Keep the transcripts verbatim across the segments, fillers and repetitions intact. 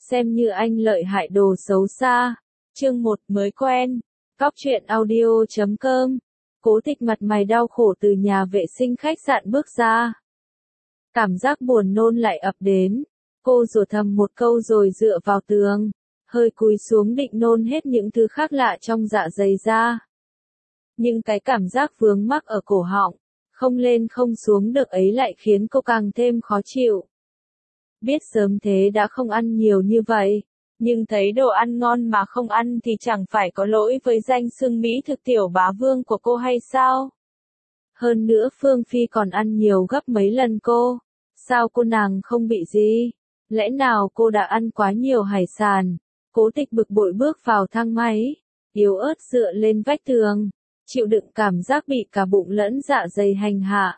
xem như anh lợi hại đồ xấu xa. Chương một mới quen. Cóc truyện audio chấm com. Cố Tịch mặt mày đau khổ từ nhà vệ sinh khách sạn bước ra. Cảm giác buồn nôn lại ập đến. Cô rủa thầm một câu rồi dựa vào tường, hơi cúi xuống định nôn hết những thứ khác lạ trong dạ dày ra. Nhưng cái cảm giác vướng mắc ở cổ họng, không lên không xuống được ấy lại khiến cô càng thêm khó chịu. Biết sớm thế đã không ăn nhiều như vậy, nhưng thấy đồ ăn ngon mà không ăn thì chẳng phải có lỗi với danh xưng mỹ thực tiểu bá vương của cô hay sao? Hơn nữa Phương Phi còn ăn nhiều gấp mấy lần cô, sao cô nàng không bị gì? Lẽ nào cô đã ăn quá nhiều hải sản? Cố Tịch bực bội bước vào thang máy, yếu ớt dựa lên vách tường, chịu đựng cảm giác bị cả bụng lẫn dạ dày hành hạ.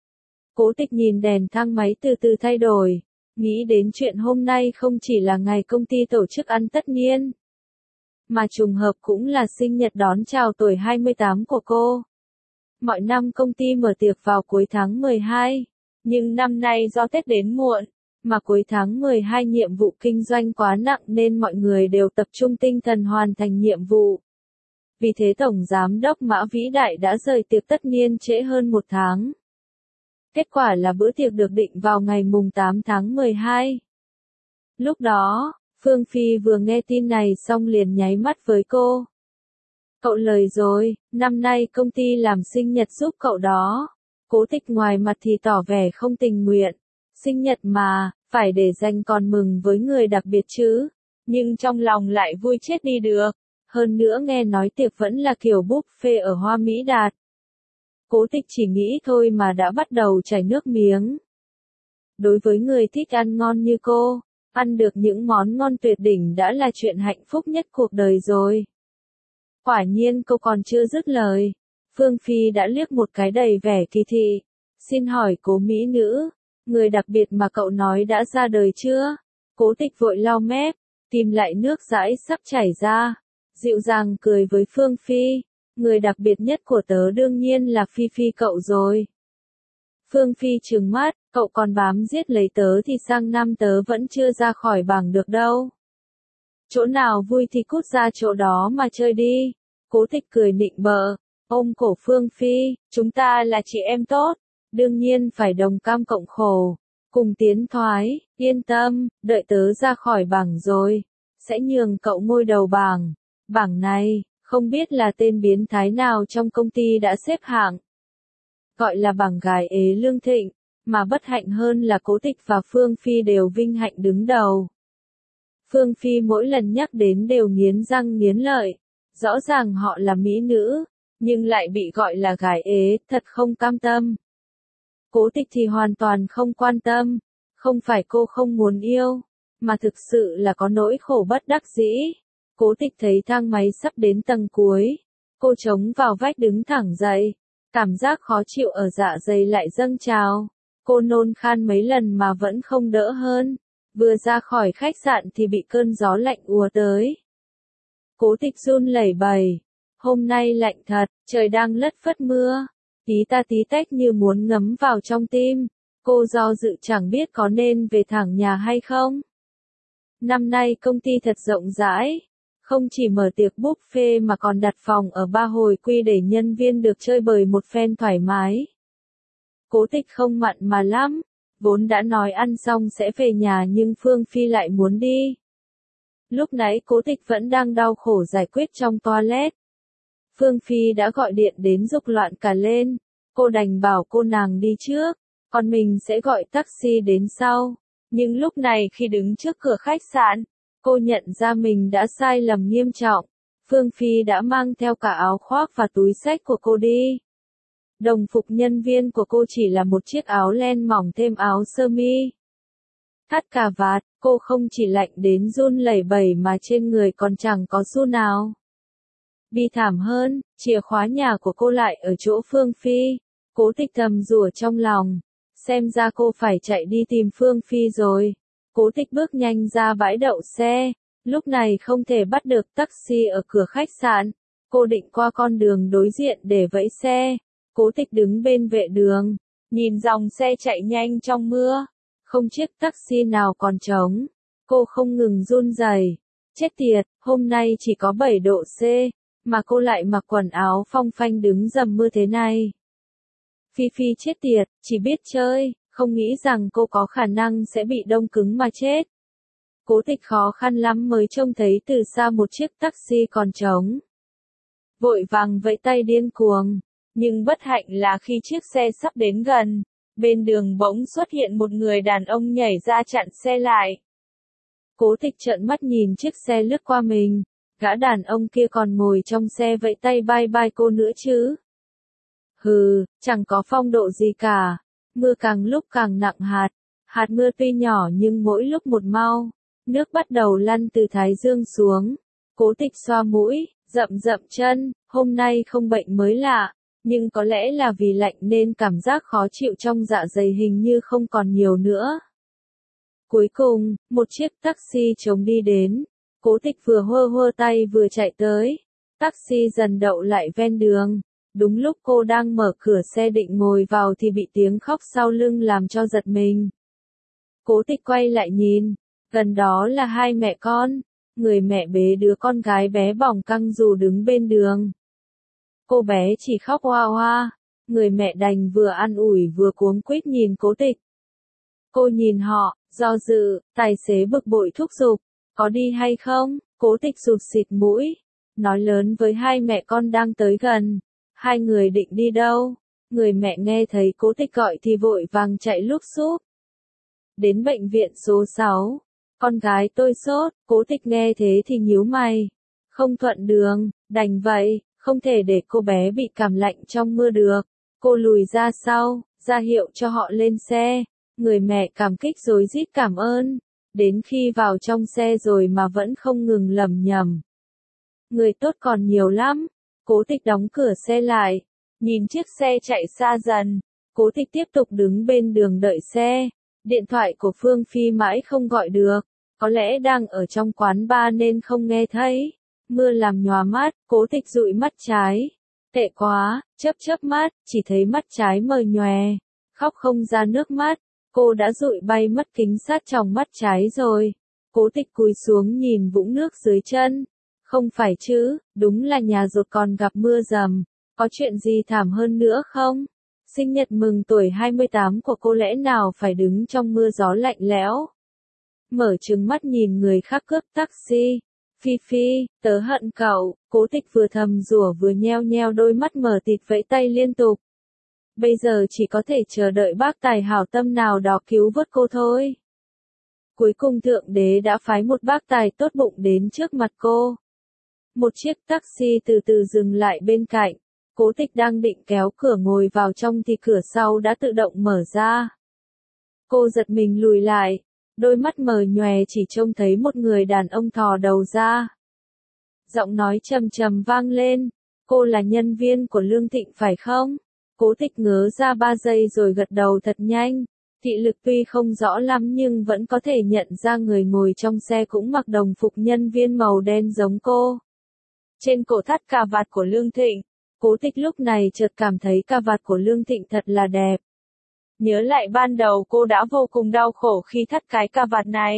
Cố Tịch nhìn đèn thang máy từ từ thay đổi, nghĩ đến chuyện hôm nay không chỉ là ngày công ty tổ chức ăn tất niên, mà trùng hợp cũng là sinh nhật đón chào tuổi hai mươi tám của cô. Mọi năm công ty mở tiệc vào cuối tháng mười hai, nhưng năm nay do Tết đến muộn, mà cuối tháng mười hai nhiệm vụ kinh doanh quá nặng nên mọi người đều tập trung tinh thần hoàn thành nhiệm vụ. Vì thế Tổng Giám đốc Mã Vĩ Đại đã rời tiệc tất niên trễ hơn một tháng. Kết quả là bữa tiệc được định vào ngày mùng tám tháng mười hai. Lúc đó, Phương Phi vừa nghe tin này xong liền nháy mắt với cô. Cậu lời rồi, năm nay công ty làm sinh nhật giúp cậu đó. Cố Tịch ngoài mặt thì tỏ vẻ không tình nguyện. Sinh nhật mà, phải để dành còn mừng với người đặc biệt chứ. Nhưng trong lòng lại vui chết đi được. Hơn nữa nghe nói tiệc vẫn là kiểu buffet ở Hoa Mỹ Đạt. Cố Tịch chỉ nghĩ thôi mà đã bắt đầu chảy nước miếng. Đối với người thích ăn ngon như cô, ăn được những món ngon tuyệt đỉnh đã là chuyện hạnh phúc nhất cuộc đời rồi. Quả nhiên cô còn chưa dứt lời, Phương Phi đã liếc một cái đầy vẻ kỳ thị. Xin hỏi Cố mỹ nữ, người đặc biệt mà cậu nói đã ra đời chưa? Cố Tịch vội lau mép, tìm lại nước dãi sắp chảy ra, dịu dàng cười với Phương Phi. Người đặc biệt nhất của tớ đương nhiên là Phi Phi cậu rồi. Phương Phi trừng mắt, cậu còn bám giết lấy tớ thì sang năm tớ vẫn chưa ra khỏi bảng được đâu. Chỗ nào vui thì cút ra chỗ đó mà chơi đi. Cố Tịch cười nịnh bợ, ôm cổ Phương Phi, chúng ta là chị em tốt, đương nhiên phải đồng cam cộng khổ, cùng tiến thoái, yên tâm, đợi tớ ra khỏi bảng rồi, sẽ nhường cậu ngôi đầu bảng. Bảng này, không biết là tên biến thái nào trong công ty đã xếp hạng. Gọi là bảng gái ế lương thịnh, mà bất hạnh hơn là Cố Tịch và Phương Phi đều vinh hạnh đứng đầu. Phương Phi mỗi lần nhắc đến đều nghiến răng nghiến lợi, rõ ràng họ là mỹ nữ, nhưng lại bị gọi là gái ế, thật không cam tâm. Cố Tịch thì hoàn toàn không quan tâm, không phải cô không muốn yêu, mà thực sự là có nỗi khổ bất đắc dĩ. Cố Tịch thấy thang máy sắp đến tầng cuối, cô chống vào vách đứng thẳng dậy, cảm giác khó chịu ở dạ dày lại dâng trào, cô nôn khan mấy lần mà vẫn không đỡ hơn, vừa ra khỏi khách sạn thì bị cơn gió lạnh ùa tới. Cố Tịch run lẩy bẩy, hôm nay lạnh thật, trời đang lất phất mưa, tí ta tí tách như muốn ngấm vào trong tim, cô do dự chẳng biết có nên về thẳng nhà hay không. Năm nay công ty thật rộng rãi. Không chỉ mở tiệc buffet mà còn đặt phòng ở ba hồi quy để nhân viên được chơi bời một phen thoải mái. Cố Tịch không mặn mà lắm, vốn đã nói ăn xong sẽ về nhà nhưng Phương Phi lại muốn đi. Lúc nãy Cố Tịch vẫn đang đau khổ giải quyết trong toilet. Phương Phi đã gọi điện đến giục loạn cả lên, cô đành bảo cô nàng đi trước, còn mình sẽ gọi taxi đến sau. Nhưng lúc này khi đứng trước cửa khách sạn, cô nhận ra mình đã sai lầm nghiêm trọng. Phương Phi đã mang theo cả áo khoác và túi xách của cô đi. Đồng phục nhân viên của cô chỉ là một chiếc áo len mỏng thêm áo sơ mi. Thắt cà vạt, cô không chỉ lạnh đến run lẩy bẩy mà trên người còn chẳng có xu nào. Bi thảm hơn, chìa khóa nhà của cô lại ở chỗ Phương Phi. Cố Tịch thầm rủa trong lòng, xem ra cô phải chạy đi tìm Phương Phi rồi. Cố Tịch bước nhanh ra bãi đậu xe, lúc này không thể bắt được taxi ở cửa khách sạn, cô định qua con đường đối diện để vẫy xe. Cố Tịch đứng bên vệ đường, nhìn dòng xe chạy nhanh trong mưa, không chiếc taxi nào còn trống. Cô không ngừng run rẩy. Chết tiệt, hôm nay chỉ có bảy độ C, mà cô lại mặc quần áo phong phanh đứng dầm mưa thế này. Phi Phi chết tiệt, chỉ biết chơi, không nghĩ rằng cô có khả năng sẽ bị đông cứng mà chết. Cố Tịch khó khăn lắm mới trông thấy từ xa một chiếc taxi còn trống. Vội vàng vẫy tay điên cuồng, nhưng bất hạnh là khi chiếc xe sắp đến gần, bên đường bỗng xuất hiện một người đàn ông nhảy ra chặn xe lại. Cố Tịch trợn mắt nhìn chiếc xe lướt qua mình, gã đàn ông kia còn ngồi trong xe vẫy tay bye bye cô nữa chứ. Hừ, chẳng có phong độ gì cả, mưa càng lúc càng nặng hạt, hạt mưa tuy nhỏ nhưng mỗi lúc một mau, nước bắt đầu lăn từ thái dương xuống. Cố Tịch xoa mũi, rậm rậm chân, hôm nay không bệnh mới lạ, nhưng có lẽ là vì lạnh nên cảm giác khó chịu trong dạ dày hình như không còn nhiều nữa. Cuối cùng, một chiếc taxi trống đi đến, Cố Tịch vừa hơ hơ tay vừa chạy tới, taxi dần đậu lại ven đường. Đúng lúc cô đang mở cửa xe định ngồi vào thì bị tiếng khóc sau lưng làm cho giật mình. Cố Tịch quay lại nhìn, gần đó là hai mẹ con, người mẹ bế đứa con gái bé bỏng căng dù đứng bên đường. Cô bé chỉ khóc oa oa, người mẹ đành vừa an ủi vừa cuống quýt nhìn Cố Tịch. Cô nhìn họ, do dự, tài xế bực bội thúc giục, có đi hay không? Cố Tịch sụt xịt mũi, nói lớn với hai mẹ con đang tới gần. Hai người định đi đâu? Người mẹ nghe thấy Cố Tịch gọi thì vội vàng chạy lúc xúc. Đến bệnh viện số sáu. Con gái tôi sốt, Cố Tịch nghe thế thì nhíu mày. Không thuận đường, đành vậy, không thể để cô bé bị cảm lạnh trong mưa được. Cô lùi ra sau, ra hiệu cho họ lên xe. Người mẹ cảm kích rối rít cảm ơn. Đến khi vào trong xe rồi mà vẫn không ngừng lẩm nhẩm. Người tốt còn nhiều lắm. Cố Tịch đóng cửa xe lại, nhìn chiếc xe chạy xa dần, Cố Tịch tiếp tục đứng bên đường đợi xe. Điện thoại của Phương Phi mãi không gọi được, có lẽ đang ở trong quán bar nên không nghe thấy. Mưa làm nhòa mắt, Cố Tịch dụi mắt trái. Tệ quá, chớp chớp mắt, chỉ thấy mắt trái mờ nhòe, khóc không ra nước mắt. Cô đã dụi bay mất kính sát tròng mắt trái rồi. Cố Tịch cúi xuống nhìn vũng nước dưới chân. Không phải chứ, đúng là nhà rột còn gặp mưa dầm, có chuyện gì thảm hơn nữa không? Sinh nhật mừng tuổi hai mươi tám của cô lẽ nào phải đứng trong mưa gió lạnh lẽo? Mở trừng mắt nhìn người khác cướp taxi. Phi Phi, tớ hận cậu, Cố Tịch vừa thầm rủa vừa nheo nheo đôi mắt mờ tịt vẫy tay liên tục. Bây giờ chỉ có thể chờ đợi bác tài hảo tâm nào đó cứu vớt cô thôi. Cuối cùng Thượng Đế đã phái một bác tài tốt bụng đến trước mặt cô. Một chiếc taxi từ từ dừng lại bên cạnh, Cố Tịch đang định kéo cửa ngồi vào trong thì cửa sau đã tự động mở ra. Cô giật mình lùi lại, đôi mắt mờ nhòe chỉ trông thấy một người đàn ông thò đầu ra. Giọng nói trầm trầm vang lên, cô là nhân viên của Lương Thịnh phải không? Cố Tịch ngớ ra ba giây rồi gật đầu thật nhanh. Thị lực tuy không rõ lắm nhưng vẫn có thể nhận ra người ngồi trong xe cũng mặc đồng phục nhân viên màu đen giống cô. Trên cổ thắt cà vạt của Lương Thịnh, Cố Tịch lúc này chợt cảm thấy cà vạt của Lương Thịnh thật là đẹp. Nhớ lại ban đầu cô đã vô cùng đau khổ khi thắt cái cà vạt này.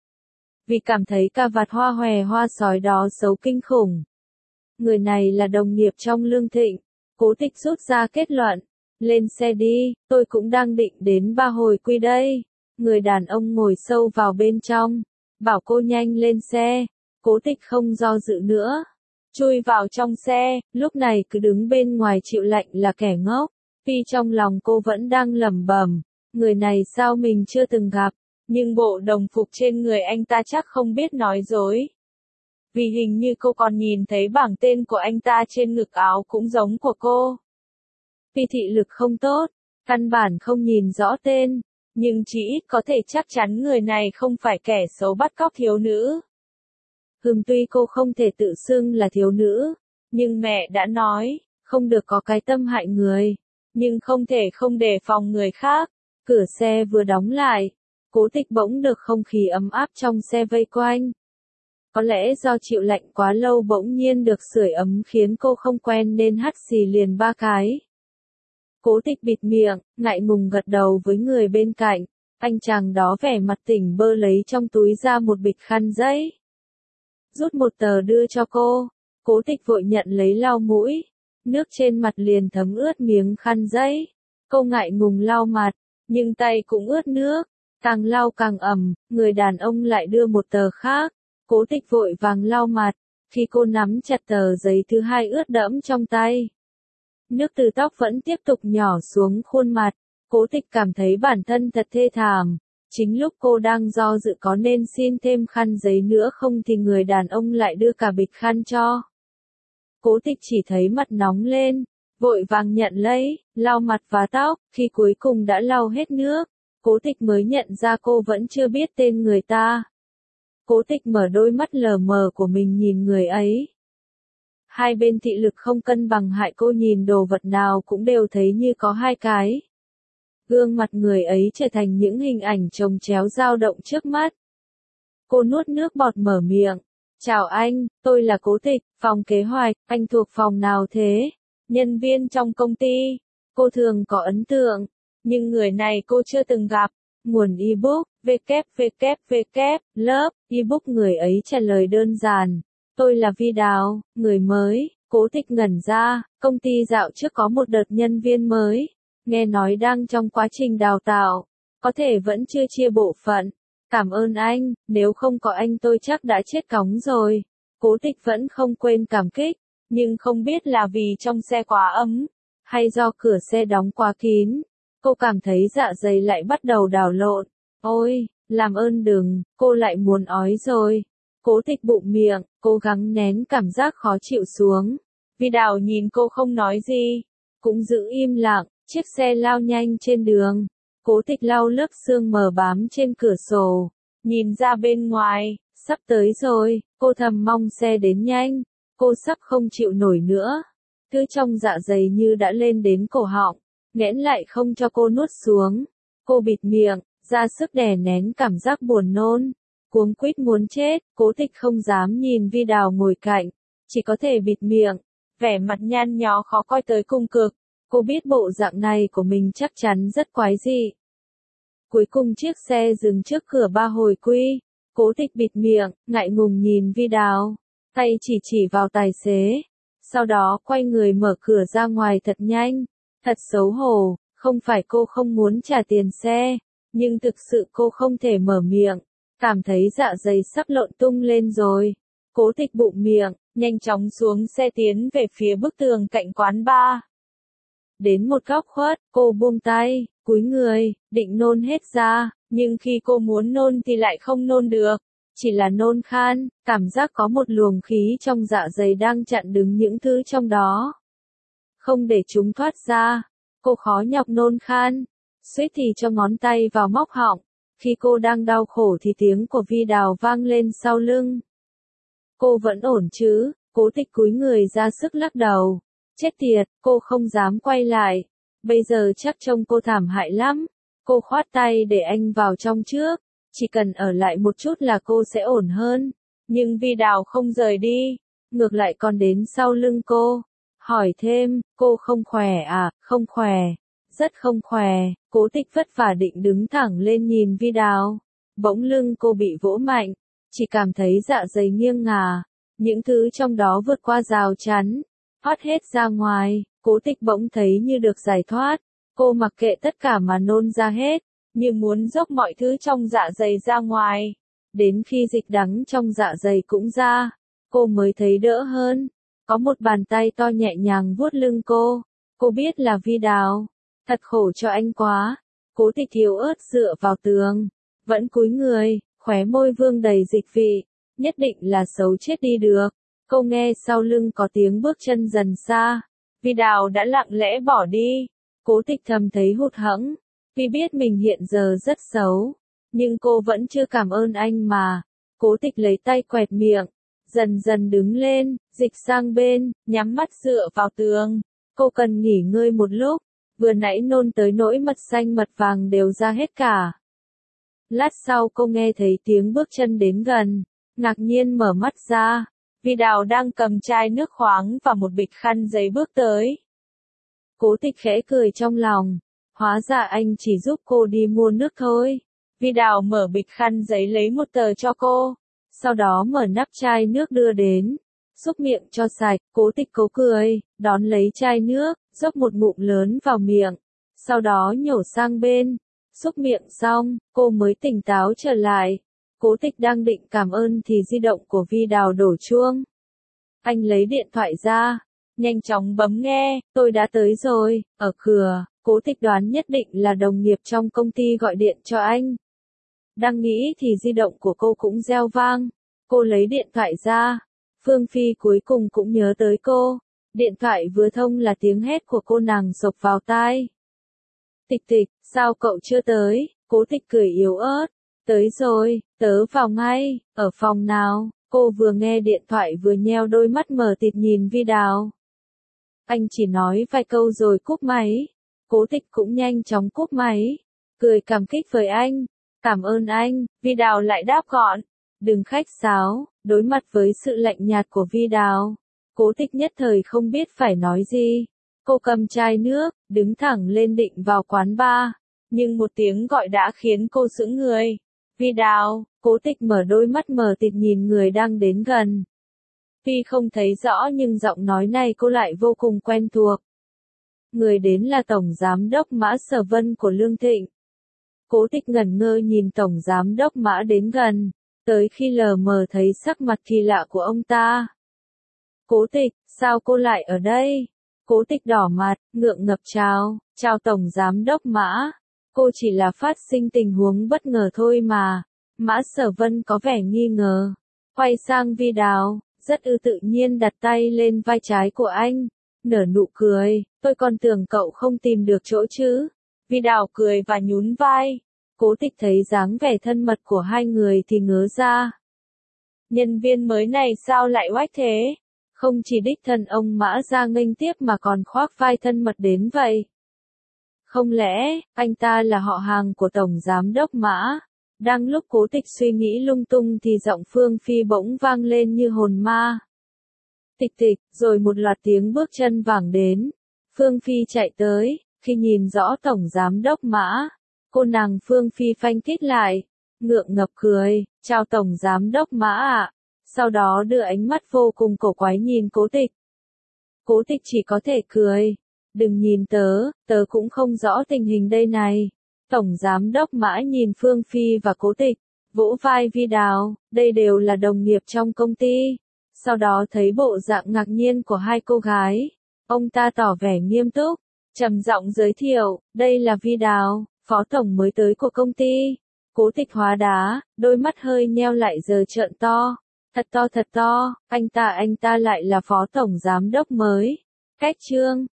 Vì cảm thấy cà vạt hoa hòe hoa sói đó xấu kinh khủng. Người này là đồng nghiệp trong Lương Thịnh. Cố Tịch rút ra kết luận. Lên xe đi, tôi cũng đang định đến Ba Hồi Quy đây. Người đàn ông ngồi sâu vào bên trong, bảo cô nhanh lên xe. Cố Tịch không do dự nữa. Chui vào trong xe, lúc này cứ đứng bên ngoài chịu lạnh là kẻ ngốc. Tuy trong lòng cô vẫn đang lẩm bẩm, người này sao mình chưa từng gặp, nhưng bộ đồng phục trên người anh ta chắc không biết nói dối. Vì hình như cô còn nhìn thấy bảng tên của anh ta trên ngực áo cũng giống của cô. Tuy thị lực không tốt, căn bản không nhìn rõ tên, nhưng chỉ ít có thể chắc chắn người này không phải kẻ xấu bắt cóc thiếu nữ. Hừm tuy cô không thể tự xưng là thiếu nữ, nhưng mẹ đã nói, không được có cái tâm hại người, nhưng không thể không đề phòng người khác. Cửa xe vừa đóng lại, Cố Tịch bỗng được không khí ấm áp trong xe vây quanh. Có lẽ do chịu lạnh quá lâu bỗng nhiên được sưởi ấm khiến cô không quen nên hắt xì liền ba cái. Cố Tịch bịt miệng, ngại ngùng gật đầu với người bên cạnh, Anh chàng đó vẻ mặt tỉnh bơ lấy trong túi ra một bịch khăn giấy. Rút một tờ đưa cho cô. Cố Tịch vội nhận lấy lau mũi. Nước trên mặt liền thấm ướt miếng khăn giấy. Cô ngại ngùng lau mặt, nhưng tay cũng ướt nước. Càng lau càng ẩm, người đàn ông lại đưa một tờ khác. Cố Tịch vội vàng lau mặt. Khi cô nắm chặt tờ giấy thứ hai ướt đẫm trong tay, nước từ tóc vẫn tiếp tục nhỏ xuống khuôn mặt. Cố Tịch cảm thấy bản thân thật thê thảm. Chính lúc cô đang do dự có nên xin thêm khăn giấy nữa không thì người đàn ông lại đưa cả bịch khăn cho. Cố Tịch chỉ thấy mặt nóng lên, vội vàng nhận lấy, lau mặt và tóc. Khi cuối cùng đã lau hết nước, Cố Tịch mới nhận ra cô vẫn chưa biết tên người ta. Cố Tịch mở đôi mắt lờ mờ của mình nhìn người ấy. Hai bên thị lực không cân bằng hại cô nhìn đồ vật nào cũng đều thấy như có hai cái. Gương mặt người ấy trở thành những hình ảnh chồng chéo dao động trước mắt. Cô nuốt nước bọt mở miệng. Chào anh, tôi là Cố Tịch, phòng kế hoạch, anh thuộc phòng nào thế? Nhân viên trong công ty. Cô thường có ấn tượng, nhưng người này cô chưa từng gặp. Nguồn ebook, www, lớp, ebook người ấy trả lời đơn giản. Tôi là Vi Đào, người mới. Cố Tịch ngẩn ra, công ty dạo trước có một đợt nhân viên mới. Nghe nói đang trong quá trình đào tạo, có thể vẫn chưa chia bộ phận. Cảm ơn anh, nếu không có anh tôi chắc đã chết cóng rồi. Cố Tịch vẫn không quên cảm kích, nhưng không biết là vì trong xe quá ấm, hay do cửa xe đóng quá kín. Cô cảm thấy dạ dày lại bắt đầu đảo lộn. Ôi, làm ơn đừng, cô lại muốn ói rồi. Cố Tịch bụng miệng, cố gắng nén cảm giác khó chịu xuống. Vi Đào nhìn cô không nói gì, cũng giữ im lặng. Chiếc xe lao nhanh trên đường. Cố Tịch lau lớp sương mờ bám trên cửa sổ. Nhìn ra bên ngoài, sắp tới rồi, cô thầm mong xe đến nhanh. Cô sắp không chịu nổi nữa. Thứ trong dạ dày như đã lên đến cổ họng, nghẽn lại không cho cô nuốt xuống. Cô bịt miệng, ra sức đè nén cảm giác buồn nôn. Cuống quýt muốn chết, Cố Tịch không dám nhìn Vi Đào ngồi cạnh. Chỉ có thể bịt miệng, vẻ mặt nhăn nhó khó coi tới cùng cực. Cô biết bộ dạng này của mình chắc chắn rất quái dị. Cuối cùng chiếc xe dừng trước cửa ba hồi quy. Cố Tịch bịt miệng, ngại ngùng nhìn Vi Đào. Tay chỉ chỉ vào tài xế. Sau đó quay người mở cửa ra ngoài thật nhanh. Thật xấu hổ, không phải cô không muốn trả tiền xe. Nhưng thực sự cô không thể mở miệng. Cảm thấy dạ dày sắp lộn tung lên rồi. Cố Tịch bụng miệng, nhanh chóng xuống xe tiến về phía bức tường cạnh quán bar. Đến một góc khuất, cô buông tay, cúi người, định nôn hết ra, nhưng khi cô muốn nôn thì lại không nôn được. Chỉ là nôn khan, cảm giác có một luồng khí trong dạ dày đang chặn đứng những thứ trong đó. Không để chúng thoát ra, cô khó nhọc nôn khan, suýt thì cho ngón tay vào móc họng. Khi cô đang đau khổ thì tiếng của Vi Đào vang lên sau lưng. Cô vẫn ổn chứ? Cố Tịch cúi người ra sức lắc đầu. Chết tiệt, cô không dám quay lại. Bây giờ chắc trông cô thảm hại lắm. Cô khoát tay để anh vào trong trước. Chỉ cần ở lại một chút là cô sẽ ổn hơn. Nhưng Vi Đào không rời đi. Ngược lại còn đến sau lưng cô. Hỏi thêm, cô không khỏe à? Không khỏe. Rất không khỏe. Cố Tịch vất vả định đứng thẳng lên nhìn Vi Đào. Bỗng lưng cô bị vỗ mạnh. Chỉ cảm thấy dạ dày nghiêng ngả. Những thứ trong đó vượt qua rào chắn. Thoát hết ra ngoài. Cố Tịch bỗng thấy như được giải thoát. Cô mặc kệ tất cả mà nôn ra hết. Như muốn dốc mọi thứ trong dạ dày ra ngoài. Đến khi dịch đắng trong dạ dày cũng ra. Cô mới thấy đỡ hơn. Có một bàn tay to nhẹ nhàng vuốt lưng cô. Cô biết là Vi Đào. Thật khổ cho anh quá. Cố Tịch yếu ớt dựa vào tường. Vẫn cúi người, khóe môi vương đầy dịch vị. Nhất định là xấu chết đi được. Cô nghe sau lưng có tiếng bước chân dần xa. Vi Đào đã lặng lẽ bỏ đi. Cố Tịch thầm thấy hụt hẫng. Vì biết mình hiện giờ rất xấu. Nhưng cô vẫn chưa cảm ơn anh mà. Cố Tịch lấy tay quẹt miệng. Dần dần đứng lên, dịch sang bên, nhắm mắt dựa vào tường. Cô cần nghỉ ngơi một lúc. Vừa nãy nôn tới nỗi mật xanh mật vàng đều ra hết cả. Lát sau cô nghe thấy tiếng bước chân đến gần. Ngạc nhiên mở mắt ra. Vi Đào đang cầm chai nước khoáng và một bịch khăn giấy bước tới. Cố Tịch khẽ cười trong lòng. Hóa ra anh chỉ giúp cô đi mua nước thôi. Vi Đào mở bịch khăn giấy lấy một tờ cho cô, sau đó mở nắp chai nước đưa đến, xúc miệng cho sạch, Cố Tịch cố cười, đón lấy chai nước, dốc một ngụm lớn vào miệng, sau đó nhổ sang bên, xúc miệng xong, cô mới tỉnh táo trở lại. Cố Tịch đang định cảm ơn thì di động của Vi Đào đổ chuông. Anh lấy điện thoại ra, nhanh chóng bấm nghe, tôi đã tới rồi, ở cửa. Cố Tịch đoán nhất định là đồng nghiệp trong công ty gọi điện cho anh. Đang nghĩ thì di động của cô cũng reo vang. Cô lấy điện thoại ra. Phương Phi cuối cùng cũng nhớ tới cô. Điện thoại vừa thông là tiếng hét của cô nàng xộc vào tai. Tịch Tịch, sao cậu chưa tới? Cố Tịch cười yếu ớt. Tới rồi, tớ vào ngay, ở phòng nào? Cô vừa nghe điện thoại vừa nheo đôi mắt mờ tịt nhìn Vi Đào. Anh chỉ nói vài câu rồi cúp máy. Cố Tịch cũng nhanh chóng cúp máy, cười cảm kích với anh. Cảm ơn anh, Vi Đào lại đáp gọn. Đừng khách sáo, đối mặt với sự lạnh nhạt của Vi Đào. Cố Tịch nhất thời không biết phải nói gì. Cô cầm chai nước, đứng thẳng lên định vào quán bar. Nhưng một tiếng gọi đã khiến cô sững người. Vi Đào, Cố Tịch mở đôi mắt mờ tịt nhìn người đang đến gần. Tuy không thấy rõ nhưng giọng nói này cô lại vô cùng quen thuộc. Người đến là Tổng Giám đốc Mã Sở Vân của Lương Thịnh. Cố Tịch ngẩn ngơ nhìn Tổng Giám đốc Mã đến gần, tới khi lờ mờ thấy sắc mặt kỳ lạ của ông ta. Cố Tịch, sao cô lại ở đây? Cố Tịch đỏ mặt, ngượng ngập chào, chào Tổng Giám đốc Mã. Cô chỉ là phát sinh tình huống bất ngờ thôi mà. Mã Sở Vân có vẻ nghi ngờ. Quay sang Vi Đào, rất ư tự nhiên đặt tay lên vai trái của anh. Nở nụ cười, tôi còn tưởng cậu không tìm được chỗ chứ. Vi Đào cười và nhún vai. Cố Tịch thấy dáng vẻ thân mật của hai người thì ngớ ra. Nhân viên mới này sao lại oách thế? Không chỉ đích thân ông Mã ra nghênh tiếp mà còn khoác vai thân mật đến vậy. Không lẽ, anh ta là họ hàng của Tổng Giám đốc Mã? Đang lúc Cố Tịch suy nghĩ lung tung thì giọng Phương Phi bỗng vang lên như hồn ma. Tịch Tịch, rồi một loạt tiếng bước chân vẳng đến. Phương Phi chạy tới, khi nhìn rõ Tổng Giám đốc Mã, cô nàng Phương Phi phanh tít lại, ngượng ngập cười, chào Tổng Giám đốc Mã ạ. Sau đó đưa ánh mắt vô cùng cổ quái nhìn Cố Tịch. Cố Tịch chỉ có thể cười. Đừng nhìn tớ, tớ cũng không rõ tình hình đây này. Tổng Giám đốc Mã nhìn Phương Phi và Cố Tịch, vỗ vai Vi Đào, đây đều là đồng nghiệp trong công ty. Sau đó thấy bộ dạng ngạc nhiên của hai cô gái, ông ta tỏ vẻ nghiêm túc, trầm giọng giới thiệu, đây là Vi Đào, phó tổng mới tới của công ty. Cố Tịch hóa đá, đôi mắt hơi nheo lại giờ trợn to, thật to thật to, anh ta anh ta lại là phó tổng giám đốc mới. Cách chương